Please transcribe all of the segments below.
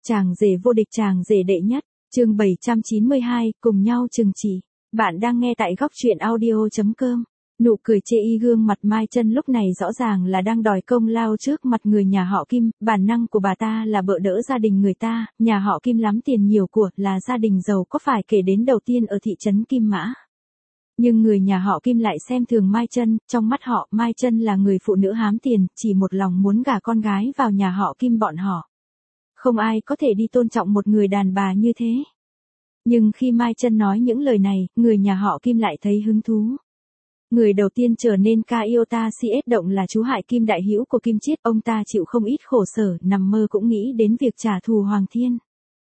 Chàng rể vô địch, chàng rể đệ nhất, chương 792, cùng nhau chừng chỉ. Bạn đang nghe tại góc truyện audio.com. Nụ cười chê y gương mặt Mai Chân lúc này rõ ràng là đang đòi công lao trước mặt người nhà họ Kim, bản năng của bà ta là bợ đỡ gia đình người ta, nhà họ Kim lắm tiền nhiều của, là gia đình giàu có phải kể đến đầu tiên ở thị trấn Kim Mã. Nhưng người nhà họ Kim lại xem thường Mai Chân, trong mắt họ, Mai Chân là người phụ nữ hám tiền, chỉ một lòng muốn gả con gái vào nhà họ Kim bọn họ. Không ai có thể đi tôn trọng một người đàn bà như thế. Nhưng khi Mai Chân nói những lời này, người nhà họ Kim lại thấy hứng thú. Người đầu tiên trở nên Iota CS động là chú Hải Kim đại hữu của Kim Chiết, ông ta chịu không ít khổ sở, nằm mơ cũng nghĩ đến việc trả thù Hoàng Thiên.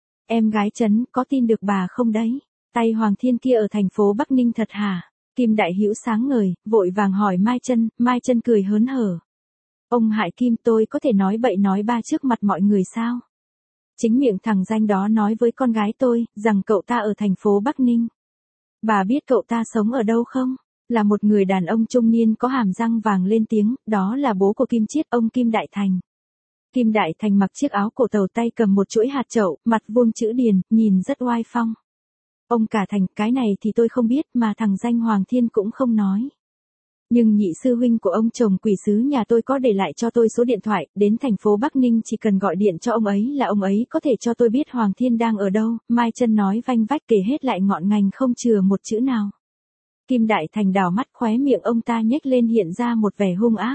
Em gái Trấn, có tin được bà không đấy? Tay Hoàng Thiên kia ở thành phố Bắc Ninh thật hả? Kim đại hữu sáng ngời, vội vàng hỏi Mai Chân cười hớn hở. Ông Hải Kim, tôi có thể nói bậy nói ba trước mặt mọi người sao? Chính miệng thằng danh đó nói với con gái tôi, rằng cậu ta ở thành phố Bắc Ninh. Bà biết cậu ta sống ở đâu không? Là một người đàn ông trung niên có hàm răng vàng lên tiếng, đó là bố của Kim Chiết, ông Kim Đại Thành. Kim Đại Thành mặc chiếc áo cổ tàu, tay cầm một chuỗi hạt chậu, mặt vuông chữ điền, nhìn rất oai phong. Ông cả Thành, cái này thì tôi không biết, mà thằng danh Hoàng Thiên cũng không nói. Nhưng nhị sư huynh của ông chồng quỷ sứ nhà tôi có để lại cho tôi số điện thoại, đến thành phố Bắc Ninh chỉ cần gọi điện cho ông ấy là ông ấy có thể cho tôi biết Hoàng Thiên đang ở đâu. Mai Chân nói vanh vách kể hết lại ngọn ngành không chừa một chữ nào. Kim Đại Thành đảo mắt, khóe miệng ông ta nhếch lên hiện ra một vẻ hung ác.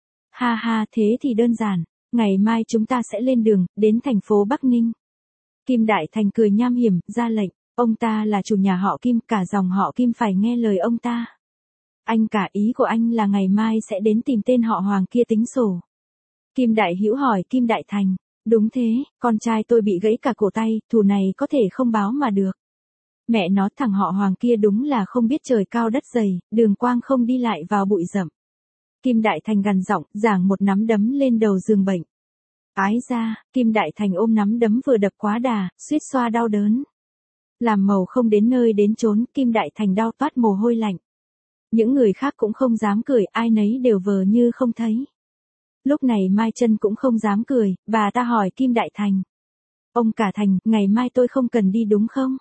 Ha ha, thế thì đơn giản, ngày mai chúng ta sẽ lên đường, đến thành phố Bắc Ninh. Kim Đại Thành cười nham hiểm, ra lệnh, ông ta là chủ nhà họ Kim, cả dòng họ Kim phải nghe lời ông ta. Anh cả, ý của anh là ngày mai sẽ đến tìm tên họ Hoàng kia tính sổ. Kim Đại hữu hỏi Kim Đại Thành, đúng thế, con trai tôi bị gãy cả cổ tay, thù này có thể không báo mà được. Mẹ nó, thằng họ Hoàng kia đúng là không biết trời cao đất dày, đường quang không đi lại vào bụi rậm. Kim Đại Thành gằn giọng, giảng một nắm đấm lên đầu giường bệnh. Ái ra, Kim Đại Thành ôm nắm đấm vừa đập quá đà, suýt xoa đau đớn. Làm màu không đến nơi đến chốn, Kim Đại Thành đau toát mồ hôi lạnh. Những người khác cũng không dám cười, ai nấy đều vờ như không thấy. Lúc này Mai Chân cũng không dám cười, bà ta hỏi Kim Đại Thành. Ông cả Thành, ngày mai tôi không cần đi đúng không?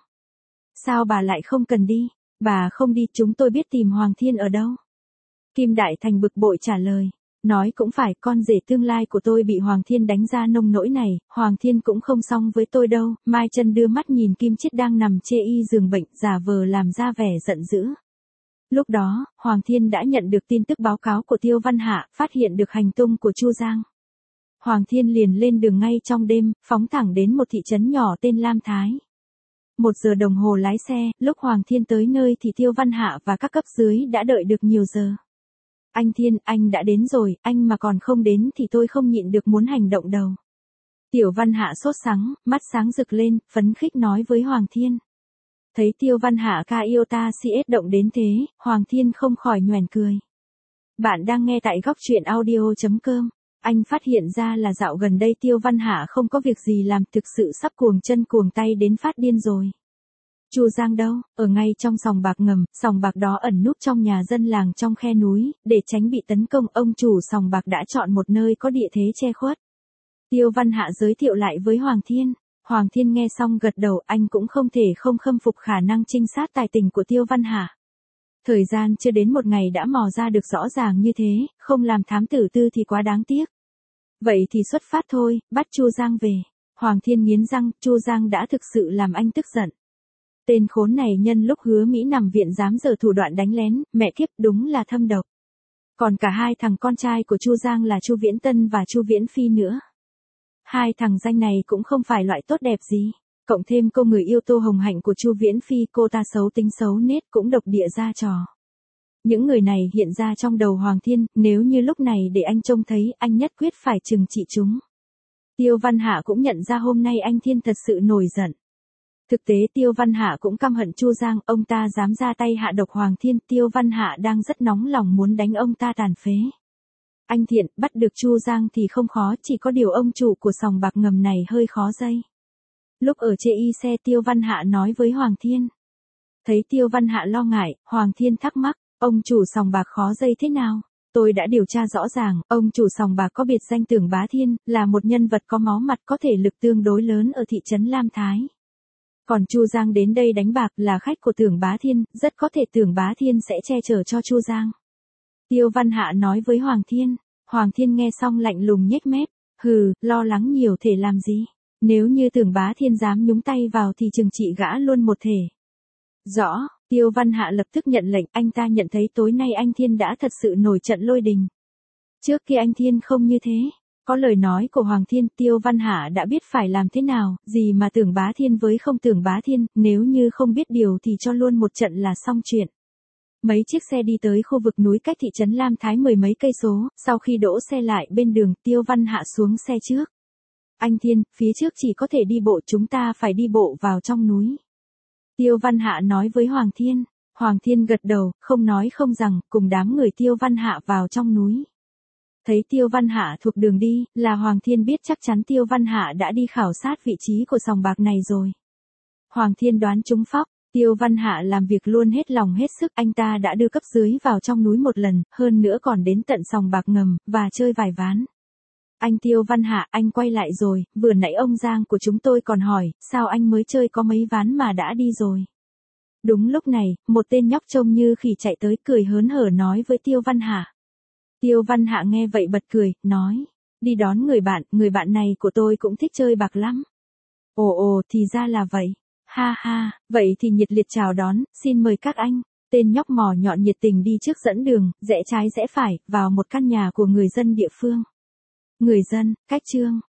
Sao bà lại không cần đi? Bà không đi, chúng tôi biết tìm Hoàng Thiên ở đâu. Kim Đại Thành bực bội trả lời. Nói cũng phải, con rể tương lai của tôi bị Hoàng Thiên đánh ra nông nỗi này, Hoàng Thiên cũng không xong với tôi đâu. Mai Chân đưa mắt nhìn Kim Chiết đang nằm chê y giường bệnh, giả vờ làm ra vẻ giận dữ. Lúc đó, Hoàng Thiên đã nhận được tin tức báo cáo của Tiêu Văn Hạ, phát hiện được hành tung của Chu Giang. Hoàng Thiên liền lên đường ngay trong đêm, phóng thẳng đến một thị trấn nhỏ tên Lam Thái. 1 giờ đồng hồ lái xe, lúc Hoàng Thiên tới nơi thì Tiêu Văn Hạ và các cấp dưới đã đợi được nhiều giờ. Anh Thiên, anh đã đến rồi, anh mà còn không đến thì tôi không nhịn được muốn hành động đâu. Tiểu Văn Hạ sốt sắng, mắt sáng rực lên, phấn khích nói với Hoàng Thiên. Thấy Tiêu Văn Hạ Iota CS động đến thế, Hoàng Thiên không khỏi nhoẻn cười. Bạn đang nghe tại góc truyện audio.com. Anh phát hiện ra là dạo gần đây Tiêu Văn Hạ không có việc gì làm, thực sự sắp cuồng chân cuồng tay đến phát điên rồi. Chu Giang đâu? Ở ngay trong sòng bạc ngầm, sòng bạc đó ẩn núp trong nhà dân làng trong khe núi, để tránh bị tấn công, ông chủ sòng bạc đã chọn một nơi có địa thế che khuất. Tiêu Văn Hạ giới thiệu lại với Hoàng Thiên. Hoàng Thiên nghe xong gật đầu, anh cũng không thể không khâm phục khả năng trinh sát tài tình của Tiêu Văn Hạ. Thời gian chưa đến một ngày đã mò ra được rõ ràng như thế, không làm thám tử tư thì quá đáng tiếc. Vậy thì xuất phát thôi, bắt Chu Giang về. Hoàng Thiên nghiến răng, Chu Giang đã thực sự làm anh tức giận. Tên khốn này nhân lúc Hứa Mỹ nằm viện dám giở thủ đoạn đánh lén, mẹ kiếp, đúng là thâm độc. Còn cả hai thằng con trai của Chu Giang là Chu Viễn Tân và Chu Viễn Phi nữa. Hai thằng danh này cũng không phải loại tốt đẹp gì. Cộng thêm cô người yêu Tô Hồng Hạnh của Chu Viễn Phi, cô ta xấu tính xấu nết cũng độc địa ra trò. Những người này hiện ra trong đầu Hoàng Thiên, nếu như lúc này để anh trông thấy, anh nhất quyết phải trừng trị chúng. Tiêu Văn Hạ cũng nhận ra hôm nay anh Thiên thật sự nổi giận. Thực tế Tiêu Văn Hạ cũng căm hận Chu Giang, ông ta dám ra tay hạ độc Hoàng Thiên, Tiêu Văn Hạ đang rất nóng lòng muốn đánh ông ta tàn phế. Anh Thiện, bắt được Chu Giang thì không khó, chỉ có điều ông chủ của sòng bạc ngầm này hơi khó dây. Lúc ở chê y xe Tiêu Văn Hạ nói với Hoàng Thiên. Thấy Tiêu Văn Hạ lo ngại, Hoàng Thiên thắc mắc, ông chủ sòng bạc khó dây thế nào? Tôi đã điều tra rõ ràng, ông chủ sòng bạc có biệt danh Tưởng Bá Thiên, là một nhân vật có máu mặt có thể lực tương đối lớn ở thị trấn Lam Thái. Còn Chu Giang đến đây đánh bạc là khách của Tưởng Bá Thiên, rất có thể Tưởng Bá Thiên sẽ che chở cho Chu Giang. Tiêu Văn Hạ nói với Hoàng Thiên. Hoàng Thiên nghe xong lạnh lùng nhếch mép. Hừ, lo lắng nhiều thể làm gì? Nếu như Tưởng Bá Thiên dám nhúng tay vào thì trừng trị gã luôn một thể. Rõ, Tiêu Văn Hạ lập tức nhận lệnh, anh ta nhận thấy tối nay anh Thiên đã thật sự nổi trận lôi đình. Trước kia anh Thiên không như thế. Có lời nói của Hoàng Thiên, Tiêu Văn Hạ đã biết phải làm thế nào, gì mà Tưởng Bá Thiên với không Tưởng Bá Thiên, nếu như không biết điều thì cho luôn một trận là xong chuyện. Mấy chiếc xe đi tới khu vực núi cách thị trấn Lam Thái 10 mấy cây số, sau khi đỗ xe lại bên đường, Tiêu Văn Hạ xuống xe trước. Anh Thiên, phía trước chỉ có thể đi bộ, chúng ta phải đi bộ vào trong núi. Tiêu Văn Hạ nói với Hoàng Thiên. Hoàng Thiên gật đầu, không nói không rằng, cùng đám người Tiêu Văn Hạ vào trong núi. Thấy Tiêu Văn Hạ thuộc đường đi, là Hoàng Thiên biết chắc chắn Tiêu Văn Hạ đã đi khảo sát vị trí của sòng bạc này rồi. Hoàng Thiên đoán trúng phóc, Tiêu Văn Hạ làm việc luôn hết lòng hết sức, anh ta đã đưa cấp dưới vào trong núi một lần, hơn nữa còn đến tận sòng bạc ngầm, và chơi vài ván. Anh Tiêu Văn Hạ, anh quay lại rồi, vừa nãy ông Giang của chúng tôi còn hỏi, sao anh mới chơi có mấy ván mà đã đi rồi. Đúng lúc này, một tên nhóc trông như khỉ chạy tới cười hớn hở nói với Tiêu Văn Hạ. Tiêu Văn Hạ nghe vậy bật cười, nói, đi đón người bạn này của tôi cũng thích chơi bạc lắm. Ồ, thì ra là vậy. Ha ha, vậy thì nhiệt liệt chào đón, xin mời các anh. Tên nhóc mỏ nhọn nhiệt tình đi trước dẫn đường, rẽ trái rẽ phải, vào một căn nhà của người dân địa phương. Người dân, cách chương.